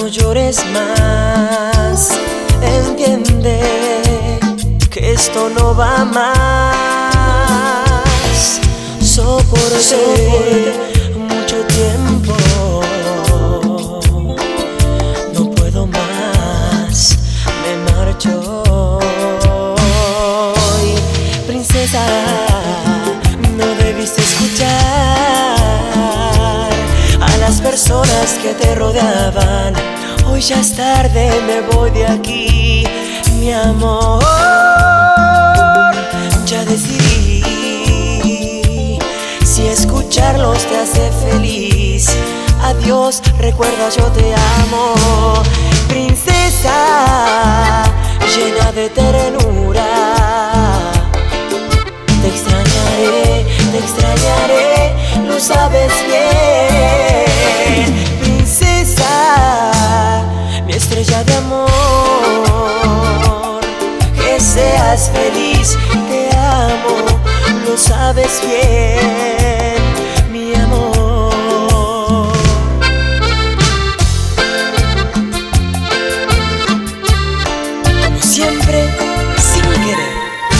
llores más, entiende que esto no va más. Soporté mucho tiempo, no puedo más, me marcho hoy. Princesa, no debiste escuchar a las personas que te rodeaban. Hoy ya es tarde, me voy de aquí, mi amor. Ya decidí, si escucharlos te hace feliz. Adiós, recuerda, yo te amo. Princesa, llena de ternura, te extrañaré, lo sabes bien. Princesa, mi estrella de amor, que seas feliz, te amo, lo sabes bien, mi amor. Como siempre, sin querer.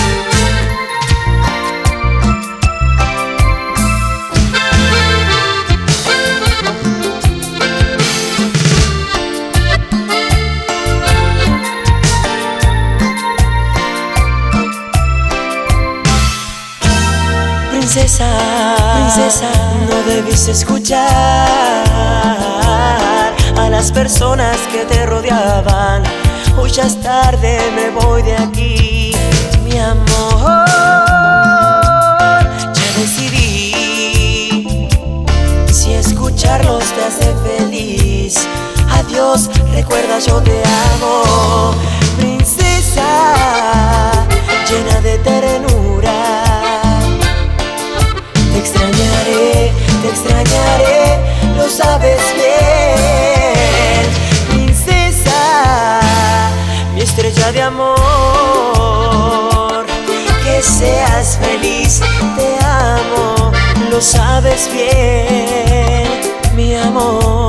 Princesa, no debiste escuchar a las personas que te rodeaban. Hoy ya es tarde, me voy de aquí, mi amor. Ya decidí, si escucharlos te hace feliz. Adiós, recuerda, yo te amo. Princesa, llena de ternura, te extrañaré, lo sabes bien. Princesa, mi estrella de amor, que seas feliz, te amo, lo sabes bien, mi amor.